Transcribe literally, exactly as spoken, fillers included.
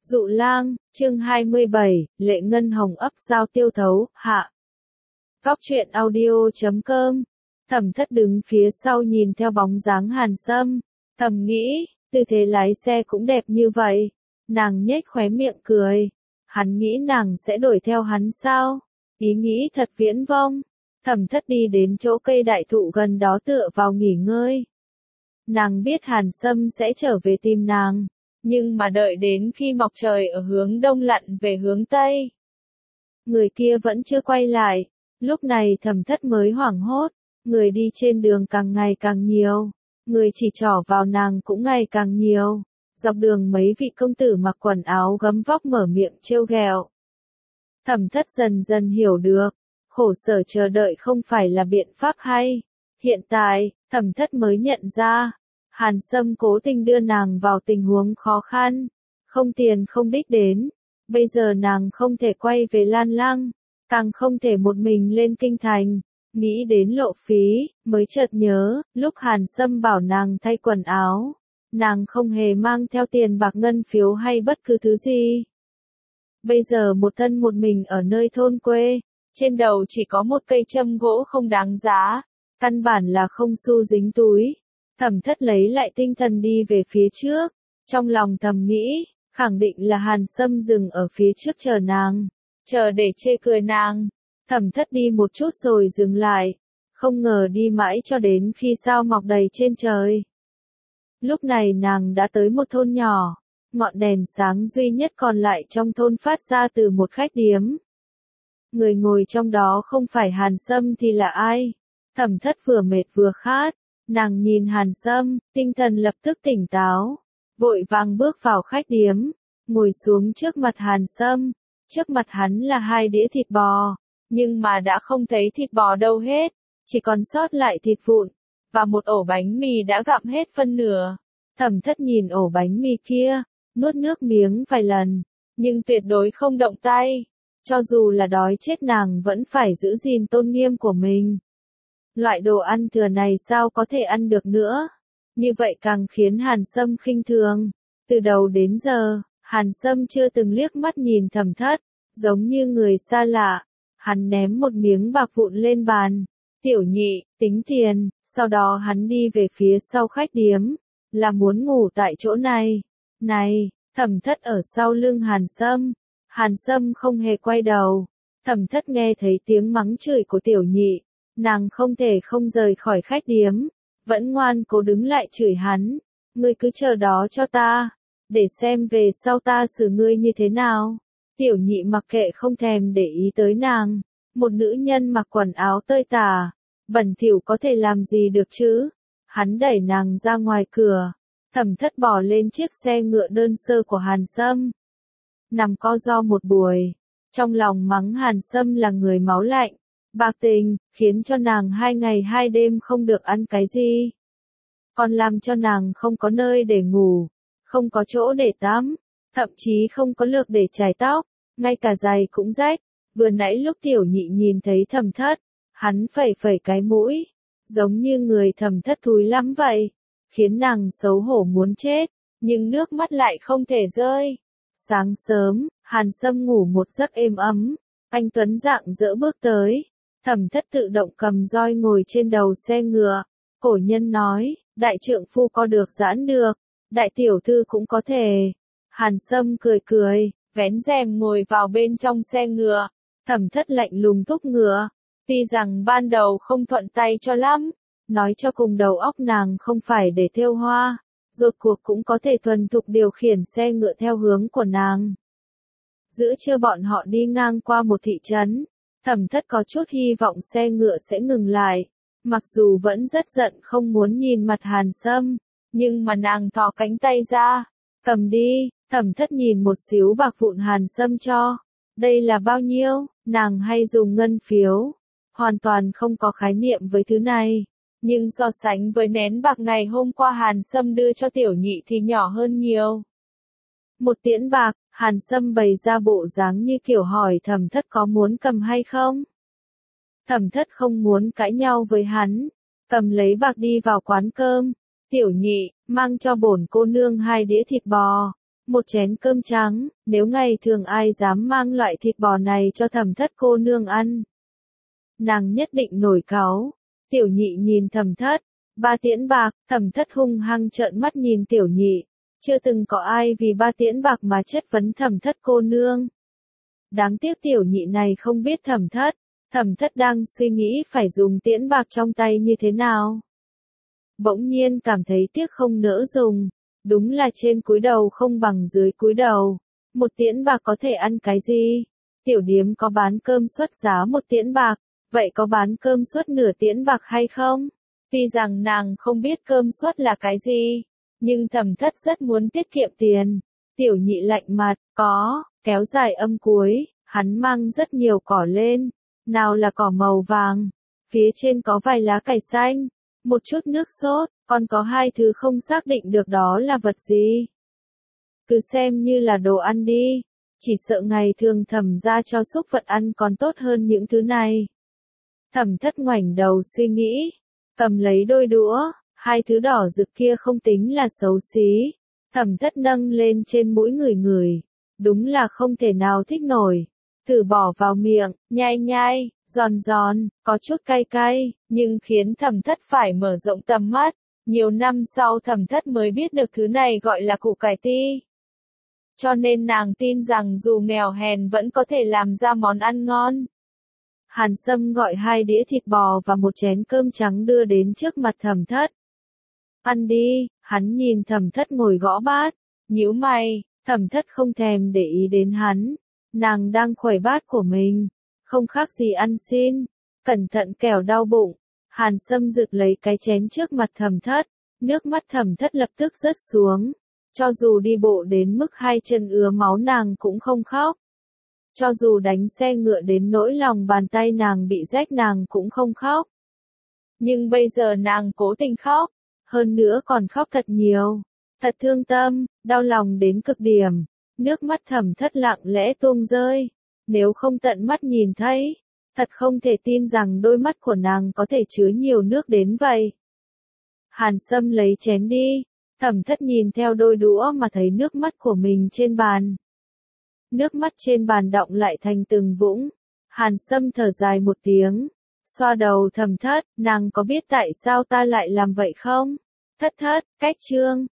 Dụ lang, chương hai mươi bảy, Lệ Ngân Hồng ấp giao tiêu thấu, hạ. Góc truyện audio chấm com. Thẩm Thất đứng phía sau nhìn theo bóng dáng Hàn Sâm, thầm nghĩ, tư thế lái xe cũng đẹp như vậy. Nàng nhếch khóe miệng cười. Hắn nghĩ nàng sẽ đuổi theo hắn sao? Ý nghĩ thật viễn vông. Thẩm Thất đi đến chỗ cây đại thụ gần đó tựa vào nghỉ ngơi. Nàng biết Hàn Sâm sẽ trở về tìm nàng, nhưng mà đợi đến khi mọc trời ở hướng đông lặn về hướng tây, người kia vẫn chưa quay lại. Lúc này Thẩm Thất mới hoảng hốt, người đi trên đường càng ngày càng nhiều, người chỉ trỏ vào nàng cũng ngày càng nhiều. Dọc đường mấy vị công tử mặc quần áo gấm vóc mở miệng trêu ghẹo. Thẩm Thất dần dần hiểu được, khổ sở chờ đợi không phải là biện pháp hay. Hiện tại, Thẩm Thất mới nhận ra, Hàn Sâm cố tình đưa nàng vào tình huống khó khăn, không tiền không đích đến. Bây giờ nàng không thể quay về Lan Lăng, càng không thể một mình lên kinh thành. Nghĩ đến lộ phí, mới chợt nhớ, lúc Hàn Sâm bảo nàng thay quần áo, nàng không hề mang theo tiền bạc ngân phiếu hay bất cứ thứ gì. Bây giờ một thân một mình ở nơi thôn quê, trên đầu chỉ có một cây châm gỗ không đáng giá, căn bản là không xu dính túi. Thẩm Thất lấy lại tinh thần đi về phía trước, trong lòng thầm nghĩ, khẳng định là Hàn Sâm dừng ở phía trước chờ nàng, chờ để chê cười nàng. Thẩm Thất đi một chút rồi dừng lại, không ngờ đi mãi cho đến khi sao mọc đầy trên trời. Lúc này nàng đã tới một thôn nhỏ, ngọn đèn sáng duy nhất còn lại trong thôn phát ra từ một khách điếm. Người ngồi trong đó không phải Hàn Sâm thì là ai? Thẩm Thất vừa mệt vừa khát, nàng nhìn Hàn Sâm, tinh thần lập tức tỉnh táo, vội vàng bước vào khách điếm, ngồi xuống trước mặt Hàn Sâm. Trước mặt hắn là hai đĩa thịt bò, nhưng mà đã không thấy thịt bò đâu hết, chỉ còn sót lại thịt vụn, và một ổ bánh mì đã gặm hết phân nửa. Thẩm Thất nhìn ổ bánh mì kia, nuốt nước miếng vài lần, nhưng tuyệt đối không động tay. Cho dù là đói chết nàng vẫn phải giữ gìn tôn nghiêm của mình. Loại đồ ăn thừa này sao có thể ăn được nữa? Như vậy càng khiến Hàn Sâm khinh thường. Từ đầu đến giờ, Hàn Sâm chưa từng liếc mắt nhìn Thẩm Thất, giống như người xa lạ. Hắn ném một miếng bạc vụn lên bàn. Tiểu nhị, tính tiền. Sau đó hắn đi về phía sau khách điếm, là muốn ngủ tại chỗ này. Này, Thẩm Thất ở sau lưng Hàn Sâm. Hàn Sâm không hề quay đầu. Thẩm Thất nghe thấy tiếng mắng chửi của tiểu nhị, nàng không thể không rời khỏi khách điếm, vẫn ngoan cố đứng lại chửi hắn. Ngươi cứ chờ đó cho ta, để xem về sau ta xử ngươi như thế nào. Tiểu nhị mặc kệ không thèm để ý tới nàng. Một nữ nhân mặc quần áo tơi tả, bẩn thỉu có thể làm gì được chứ? Hắn đẩy nàng ra ngoài cửa. Thẩm Thất bò lên chiếc xe ngựa đơn sơ của Hàn Sâm, nằm co ro một buổi, trong lòng mắng Hàn Sâm là người máu lạnh, bạc tình, khiến cho nàng hai ngày hai đêm không được ăn cái gì, còn làm cho nàng không có nơi để ngủ, không có chỗ để tắm, thậm chí không có lược để chải tóc, ngay cả giày cũng rách. Vừa nãy lúc tiểu nhị nhìn thấy Thẩm Thất, hắn phẩy phẩy cái mũi, giống như người Thẩm Thất thúi lắm vậy, khiến nàng xấu hổ muốn chết, nhưng nước mắt lại không thể rơi. Sáng sớm, Hàn Sâm ngủ một giấc êm ấm, anh tuấn rạng rỡ bước tới. Thẩm Thất tự động cầm roi ngồi trên đầu xe ngựa. Cổ nhân nói, đại trượng phu có được giãn được, đại tiểu thư cũng có thể. Hàn Sâm cười cười, vén rèm ngồi vào bên trong xe ngựa. Thẩm Thất lạnh lùng thúc ngựa, tuy rằng ban đầu không thuận tay cho lắm, nói cho cùng đầu óc nàng không phải để thêu hoa, rốt cuộc cũng có thể thuần thục điều khiển xe ngựa theo hướng của nàng. Giữa trưa bọn họ đi ngang qua một thị trấn, Thẩm Thất có chút hy vọng xe ngựa sẽ ngừng lại, mặc dù vẫn rất giận không muốn nhìn mặt Hàn Sâm, nhưng mà nàng thò cánh tay ra, cầm đi. Thẩm Thất nhìn một xíu bạc vụn Hàn Sâm cho, đây là bao nhiêu? Nàng hay dùng ngân phiếu, hoàn toàn không có khái niệm với thứ này. Nhưng so sánh với nén bạc ngày hôm qua Hàn Sâm đưa cho tiểu nhị thì nhỏ hơn nhiều. Một tiễn bạc, Hàn Sâm bày ra bộ dáng như kiểu hỏi Thẩm Thất có muốn cầm hay không. Thẩm Thất không muốn cãi nhau với hắn, cầm lấy bạc đi vào quán cơm. Tiểu nhị, mang cho bổn cô nương hai đĩa thịt bò. một chén cơm trắng, nếu ngày thường ai dám mang loại thịt bò này cho Thẩm Thất cô nương ăn, nàng nhất định nổi cáu. Tiểu Nhị nhìn Thẩm Thất, ba tiễn bạc, Thẩm Thất hung hăng trợn mắt nhìn Tiểu Nhị, chưa từng có ai vì ba tiễn bạc mà chất vấn Thẩm Thất cô nương. Đáng tiếc Tiểu Nhị này không biết Thẩm Thất, Thẩm Thất đang suy nghĩ phải dùng tiễn bạc trong tay như thế nào. Bỗng nhiên cảm thấy tiếc không nỡ dùng, đúng là trên cúi đầu không bằng dưới cúi đầu, một tiễn bạc có thể ăn cái gì? Tiểu điếm có bán cơm suất giá một tiễn bạc, vậy có bán cơm suất nửa tiễn bạc hay không? Tuy rằng nàng không biết cơm suất là cái gì, nhưng Thẩm Thất rất muốn tiết kiệm tiền. Tiểu Nhị lạnh mặt, có, kéo dài âm cuối, hắn mang rất nhiều cỏ lên, nào là cỏ màu vàng, phía trên có vài lá cải xanh, một chút nước sốt, còn có hai thứ không xác định được đó là vật gì. Cứ xem như là đồ ăn đi, chỉ sợ ngày thường Thẩm gia cho súc vật ăn còn tốt hơn những thứ này. Thẩm Thất ngoảnh đầu suy nghĩ, cầm lấy đôi đũa, hai thứ đỏ rực kia không tính là xấu xí. Thẩm Thất nâng lên trên mũi người người, đúng là không thể nào thích nổi. Thử bỏ vào miệng, nhai nhai, giòn giòn, có chút cay cay, nhưng khiến Thẩm Thất phải mở rộng tầm mắt. Nhiều năm sau Thẩm Thất mới biết được thứ này gọi là củ cải ti. Cho nên nàng tin rằng dù nghèo hèn vẫn có thể làm ra món ăn ngon. Hàn Sâm gọi hai đĩa thịt bò và một chén cơm trắng đưa đến trước mặt Thẩm Thất. Ăn đi, hắn nhìn Thẩm Thất ngồi gõ bát, nhíu mày, Thẩm Thất không thèm để ý đến hắn. Nàng đang khuẩy bát của mình, không khác gì ăn xin, cẩn thận kẻo đau bụng. Hàn Sâm rực lấy cái chén trước mặt Thẩm Thất, nước mắt Thẩm Thất lập tức rớt xuống. Cho dù đi bộ đến mức hai chân ứa máu nàng cũng không khóc. Cho dù đánh xe ngựa đến nỗi lòng bàn tay nàng bị rách nàng cũng không khóc. Nhưng bây giờ nàng cố tình khóc, hơn nữa còn khóc thật nhiều, thật thương tâm, đau lòng đến cực điểm. Nước mắt Thẩm Thất lặng lẽ tuôn rơi, nếu không tận mắt nhìn thấy, thật không thể tin rằng đôi mắt của nàng có thể chứa nhiều nước đến vậy. Hàn Sâm lấy chén đi, Thẩm Thất nhìn theo đôi đũa mà thấy nước mắt của mình trên bàn. Nước mắt trên bàn đọng lại thành từng vũng. Hàn Sâm thở dài một tiếng, xoa đầu Thẩm Thất, nàng có biết tại sao ta lại làm vậy không? Thất Thất, cách chương.